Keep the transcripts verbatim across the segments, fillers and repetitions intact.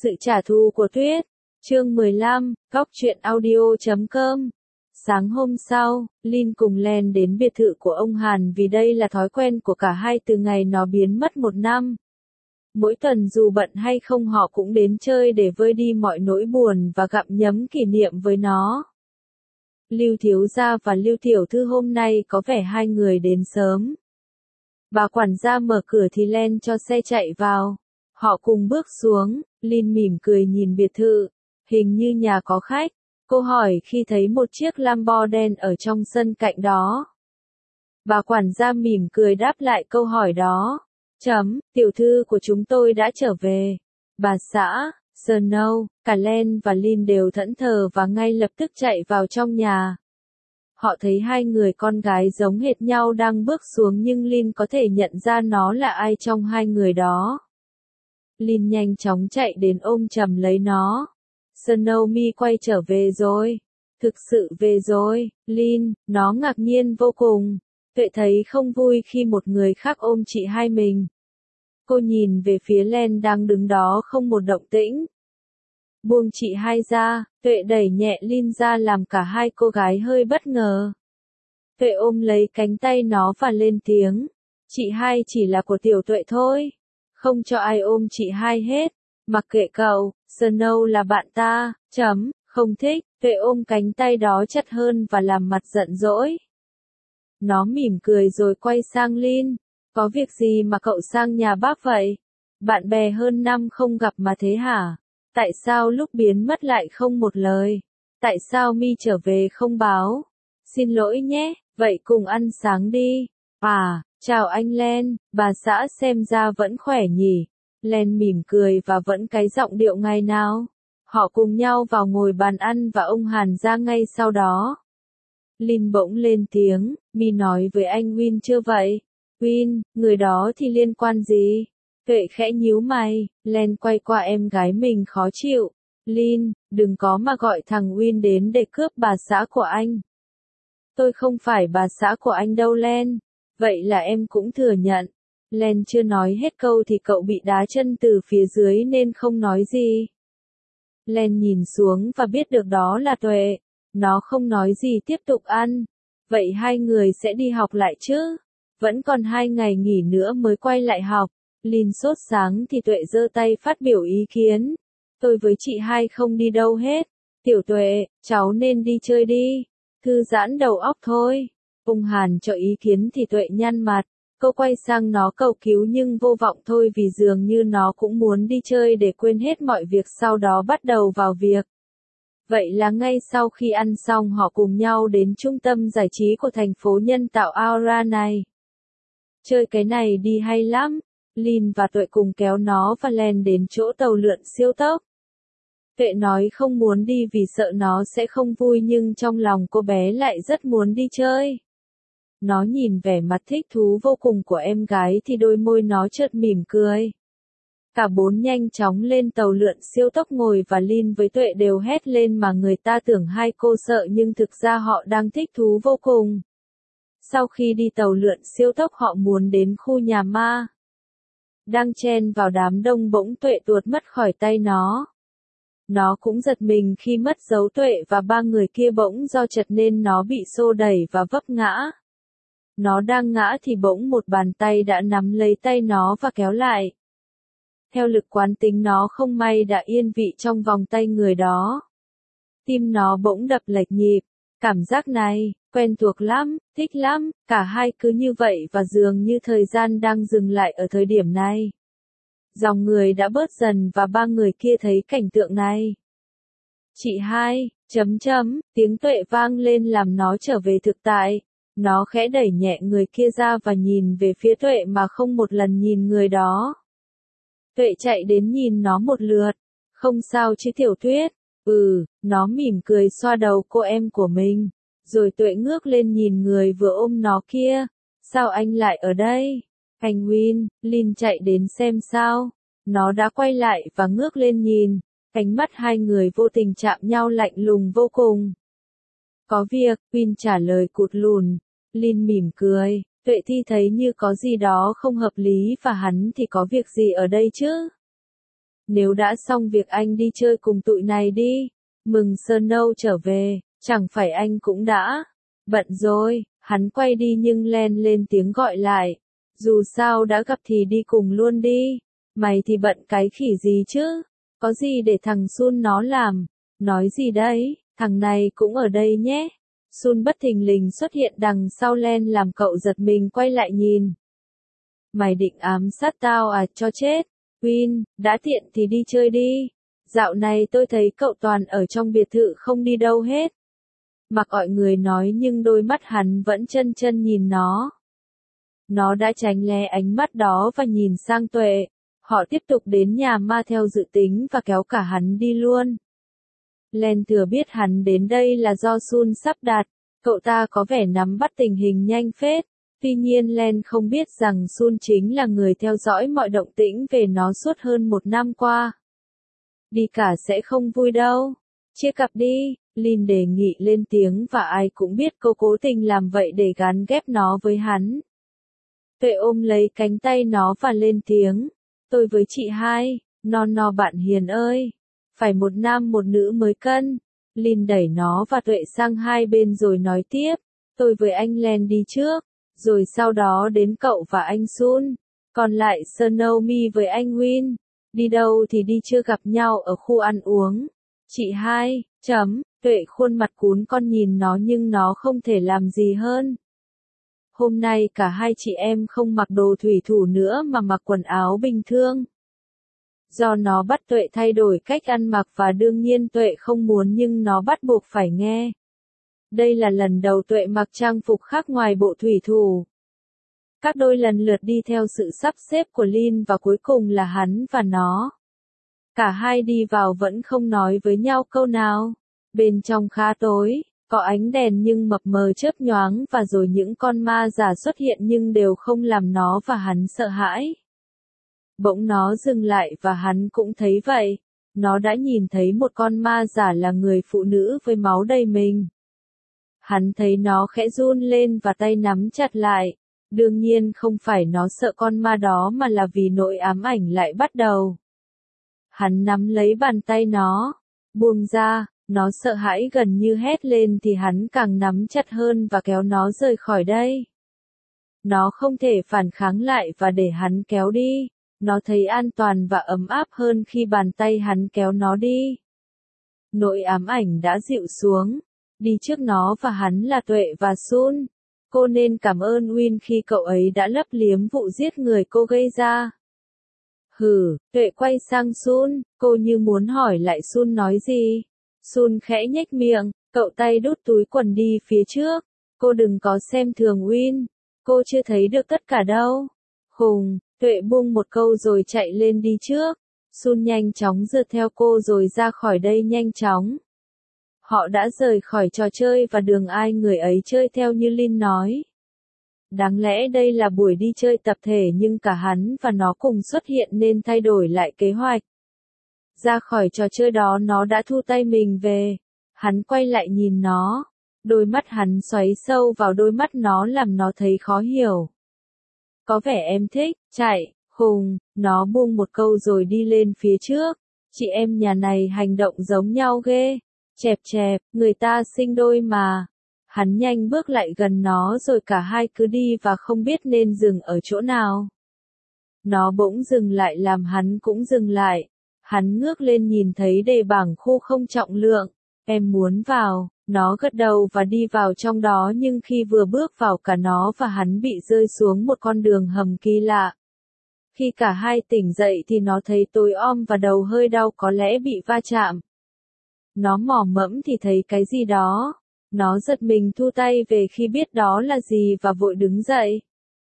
Sự trả thù của Tuyết, chương mười lăm, góc truyện audio chấm com. Sáng hôm sau, Lin cùng Len đến biệt thự của ông Hàn vì đây là thói quen của cả hai từ ngày nó biến mất một năm. Mỗi tuần dù bận hay không họ cũng đến chơi để vơi đi mọi nỗi buồn và gặm nhấm kỷ niệm với nó. Lưu thiếu gia và Lưu tiểu thư hôm nay có vẻ hai người đến sớm. Bà quản gia mở cửa thì Len cho xe chạy vào. Họ cùng bước xuống, Lin mỉm cười nhìn biệt thự, hình như nhà có khách. Cô hỏi khi thấy một chiếc Lambo đen ở trong sân cạnh đó. Bà quản gia mỉm cười đáp lại câu hỏi đó. Chấm, tiểu thư của chúng tôi đã trở về. Bà xã, Snow, cả Len và Lin đều thẫn thờ và ngay lập tức chạy vào trong nhà. Họ thấy hai người con gái giống hệt nhau đang bước xuống nhưng Lin có thể nhận ra nó là ai trong hai người đó. Lin nhanh chóng chạy đến ôm chầm lấy nó. Snow mi quay trở về rồi. Thực sự về rồi, Lin, nó ngạc nhiên vô cùng. Tuệ thấy không vui khi một người khác ôm chị hai mình. Cô nhìn về phía Len đang đứng đó không một động tĩnh. Buông chị hai ra, Tuệ đẩy nhẹ Lin ra làm cả hai cô gái hơi bất ngờ. Tuệ ôm lấy cánh tay nó và lên tiếng. Chị hai chỉ là của tiểu Tuệ thôi. Không cho ai ôm chị hai hết. Mặc kệ cậu, Snow là bạn ta, chấm, không thích. Tuệ ôm cánh tay đó chặt hơn và làm mặt giận dỗi. Nó mỉm cười rồi quay sang Lin. Có việc gì mà cậu sang nhà bác vậy? Bạn bè hơn năm không gặp mà thế hả? Tại sao lúc biến mất lại không một lời? Tại sao mi trở về không báo? Xin lỗi nhé, vậy cùng ăn sáng đi. À, chào anh Len, bà xã xem ra vẫn khỏe nhỉ? Len mỉm cười và vẫn cái giọng điệu ngày nào. Họ cùng nhau vào ngồi bàn ăn và ông Hàn ra ngay sau đó. Lin bỗng lên tiếng, mi nói với anh Win chưa vậy? Win, người đó thì liên quan gì? Tuệ khẽ nhíu mày, Len quay qua em gái mình khó chịu. Lin, đừng có mà gọi thằng Win đến để cướp bà xã của anh. Tôi không phải bà xã của anh đâu Len. Vậy là em cũng thừa nhận. Len chưa nói hết câu thì cậu bị đá chân từ phía dưới nên không nói gì. Len nhìn xuống và biết được đó là Tuệ. Nó không nói gì tiếp tục ăn. Vậy hai người sẽ đi học lại chứ? Vẫn còn hai ngày nghỉ nữa mới quay lại học. Lin sốt sáng thì Tuệ giơ tay phát biểu ý kiến. Tôi với chị hai không đi đâu hết. Tiểu Tuệ, cháu nên đi chơi đi. Thư giãn đầu óc thôi. Ông Hàn cho ý kiến thì Tuệ nhăn mặt. Cô quay sang nó cầu cứu nhưng vô vọng thôi vì dường như nó cũng muốn đi chơi để quên hết mọi việc sau đó bắt đầu vào việc. Vậy là ngay sau khi ăn xong họ cùng nhau đến trung tâm giải trí của thành phố nhân tạo Aura này. Chơi cái này đi hay lắm. Lin và Tuệ cùng kéo nó và Len đến chỗ tàu lượn siêu tốc. Tuệ nói không muốn đi vì sợ nó sẽ không vui nhưng trong lòng cô bé lại rất muốn đi chơi. Nó nhìn vẻ mặt thích thú vô cùng của em gái thì đôi môi nó chợt mỉm cười. Cả bốn nhanh chóng lên tàu lượn siêu tốc ngồi và Lin với Tuệ đều hét lên mà người ta tưởng hai cô sợ nhưng thực ra họ đang thích thú vô cùng. Sau khi đi tàu lượn siêu tốc họ muốn đến khu nhà ma. Đang chen vào đám đông bỗng Tuệ tuột mất khỏi tay nó. Nó cũng giật mình khi mất dấu Tuệ và ba người kia bỗng do chật nên nó bị xô đẩy và vấp ngã. Nó đang ngã thì bỗng một bàn tay đã nắm lấy tay nó và kéo lại. Theo lực quán tính nó không may đã yên vị trong vòng tay người đó. Tim nó bỗng đập lệch nhịp. Cảm giác này, quen thuộc lắm, thích lắm, cả hai cứ như vậy và dường như thời gian đang dừng lại ở thời điểm này. Dòng người đã bớt dần và ba người kia thấy cảnh tượng này. Chị hai, chấm chấm, tiếng Tuệ vang lên làm nó trở về thực tại. Nó khẽ đẩy nhẹ người kia ra và nhìn về phía Tuệ mà không một lần nhìn người đó. Tuệ chạy đến nhìn nó một lượt. Không sao chứ tiểu Tuyết. Ừ, nó mỉm cười xoa đầu cô em của mình. Rồi Tuệ ngước lên nhìn người vừa ôm nó kia. Sao anh lại ở đây? Anh Win, Lin chạy đến xem sao. Nó đã quay lại và ngước lên nhìn. Ánh mắt hai người vô tình chạm nhau lạnh lùng vô cùng. Có việc, Win trả lời cụt lùn. Lin mỉm cười. Tuệ thi thấy như có gì đó không hợp lý và hắn thì có việc gì ở đây chứ? Nếu đã xong việc anh đi chơi cùng tụi này đi. Mừng Snow trở về, chẳng phải anh cũng đã bận rồi. Hắn quay đi nhưng Len lên tiếng gọi lại. Dù sao đã gặp thì đi cùng luôn đi. Mày thì bận cái khỉ gì chứ? Có gì để thằng Sun nó làm? Nói gì đấy? Thằng này cũng ở đây nhé. Sun bất thình lình xuất hiện đằng sau Len làm cậu giật mình quay lại nhìn. Mày định ám sát tao à, cho chết? Win, đã tiện thì đi chơi đi. Dạo này tôi thấy cậu toàn ở trong biệt thự không đi đâu hết. Mặc mọi người nói nhưng đôi mắt hắn vẫn chân chân nhìn nó. Nó đã tránh né ánh mắt đó và nhìn sang Tuệ. Họ tiếp tục đến nhà ma theo dự tính và kéo cả hắn đi luôn. Len thừa biết hắn đến đây là do Sun sắp đặt. Cậu ta có vẻ nắm bắt tình hình nhanh phết. Tuy nhiên Len không biết rằng Sun chính là người theo dõi mọi động tĩnh về nó suốt hơn một năm qua. Đi cả sẽ không vui đâu. Chia cặp đi, Lin đề nghị lên tiếng và ai cũng biết cô cố tình làm vậy để gán ghép nó với hắn. Tuệ ôm lấy cánh tay nó và lên tiếng. Tôi với chị hai, non no bạn hiền ơi. Phải một nam một nữ mới cân. Lin đẩy nó và Tuệ sang hai bên rồi nói tiếp. Tôi với anh Len đi trước. Rồi sau đó đến cậu và anh Sun. Còn lại Snow Mi với anh Win. Đi đâu thì đi, chưa gặp nhau ở khu ăn uống. Chị hai, chấm, Tuệ khuôn mặt cún con nhìn nó nhưng nó không thể làm gì hơn. Hôm nay cả hai chị em không mặc đồ thủy thủ nữa mà mặc quần áo bình thường. Do nó bắt Tuệ thay đổi cách ăn mặc và đương nhiên Tuệ không muốn nhưng nó bắt buộc phải nghe. Đây là lần đầu Tuệ mặc trang phục khác ngoài bộ thủy thủ. Các đôi lần lượt đi theo sự sắp xếp của Lin và cuối cùng là hắn và nó. Cả hai đi vào vẫn không nói với nhau câu nào. Bên trong khá tối, có ánh đèn nhưng mập mờ chớp nhoáng và rồi những con ma giả xuất hiện nhưng đều không làm nó và hắn sợ hãi. Bỗng nó dừng lại và hắn cũng thấy vậy. Nó đã nhìn thấy một con ma giả là người phụ nữ với máu đầy mình. Hắn thấy nó khẽ run lên và tay nắm chặt lại. Đương nhiên không phải nó sợ con ma đó mà là vì nỗi ám ảnh lại bắt đầu. Hắn nắm lấy bàn tay nó, buông ra, nó sợ hãi gần như hét lên thì hắn càng nắm chặt hơn và kéo nó rời khỏi đây. Nó không thể phản kháng lại và để hắn kéo đi, nó thấy an toàn và ấm áp hơn khi bàn tay hắn kéo nó đi. Nỗi ám ảnh đã dịu xuống, đi trước nó và hắn là Tuệ và Sun. Cô nên cảm ơn Win khi cậu ấy đã lấp liếm vụ giết người cô gây ra. Hừ, Tuệ quay sang Sun, cô như muốn hỏi lại Sun nói gì. Sun khẽ nhếch miệng, cậu tay đút túi quần đi phía trước. Cô đừng có xem thường Win, cô chưa thấy được tất cả đâu. Khùng, Tuệ buông một câu rồi chạy lên đi trước. Sun nhanh chóng rượt theo cô rồi ra khỏi đây nhanh chóng. Họ đã rời khỏi trò chơi và đường ai người ấy chơi theo như Lin nói. Đáng lẽ đây là buổi đi chơi tập thể nhưng cả hắn và nó cùng xuất hiện nên thay đổi lại kế hoạch. Ra khỏi trò chơi đó nó đã thu tay mình về. Hắn quay lại nhìn nó. Đôi mắt hắn xoáy sâu vào đôi mắt nó làm nó thấy khó hiểu. Có vẻ em thích, chạy, khùng, nó buông một câu rồi đi lên phía trước. Chị em nhà này hành động giống nhau ghê. Chẹp chẹp, người ta sinh đôi mà. Hắn nhanh bước lại gần nó rồi cả hai cứ đi và không biết nên dừng ở chỗ nào. Nó bỗng dừng lại làm hắn cũng dừng lại. Hắn ngước lên nhìn thấy đề bảng khu không trọng lượng. Em muốn vào, nó gật đầu và đi vào trong đó nhưng khi vừa bước vào cả nó và hắn bị rơi xuống một con đường hầm kỳ lạ. Khi cả hai tỉnh dậy thì nó thấy tối om và đầu hơi đau có lẽ bị va chạm. Nó mò mẫm thì thấy cái gì đó. Nó giật mình thu tay về khi biết đó là gì và vội đứng dậy.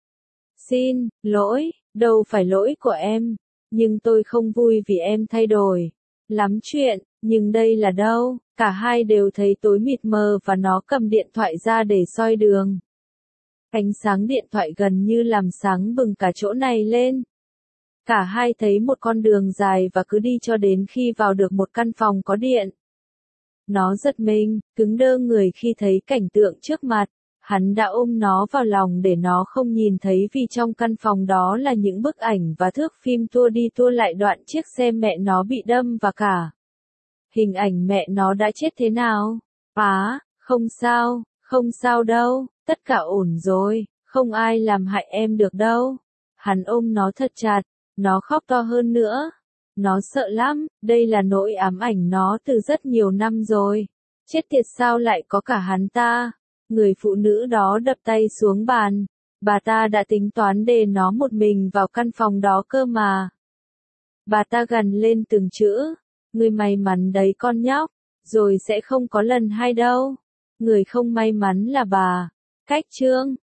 Xin, lỗi, đâu phải lỗi của em. Nhưng tôi không vui vì em thay đổi. Lắm chuyện, nhưng đây là đâu? Cả hai đều thấy tối mịt mờ và nó cầm điện thoại ra để soi đường. Ánh sáng điện thoại gần như làm sáng bừng cả chỗ này lên. Cả hai thấy một con đường dài và cứ đi cho đến khi vào được một căn phòng có điện. Nó giật mình, cứng đơ người khi thấy cảnh tượng trước mặt. Hắn đã ôm nó vào lòng để nó không nhìn thấy vì trong căn phòng đó là những bức ảnh và thước phim tua đi tua lại đoạn chiếc xe mẹ nó bị đâm và cả hình ảnh mẹ nó đã chết thế nào. Á, không sao, không sao đâu, tất cả ổn rồi, không ai làm hại em được đâu. Hắn ôm nó thật chặt, nó khóc to hơn nữa. Nó sợ lắm, đây là nỗi ám ảnh nó từ rất nhiều năm rồi. Chết tiệt sao lại có cả hắn ta. Người phụ nữ đó đập tay xuống bàn. Bà ta đã tính toán để nó một mình vào căn phòng đó cơ mà. Bà ta gằn lên từng chữ. Người may mắn đấy con nhóc, rồi sẽ không có lần hai đâu. Người không may mắn là bà. Cách chương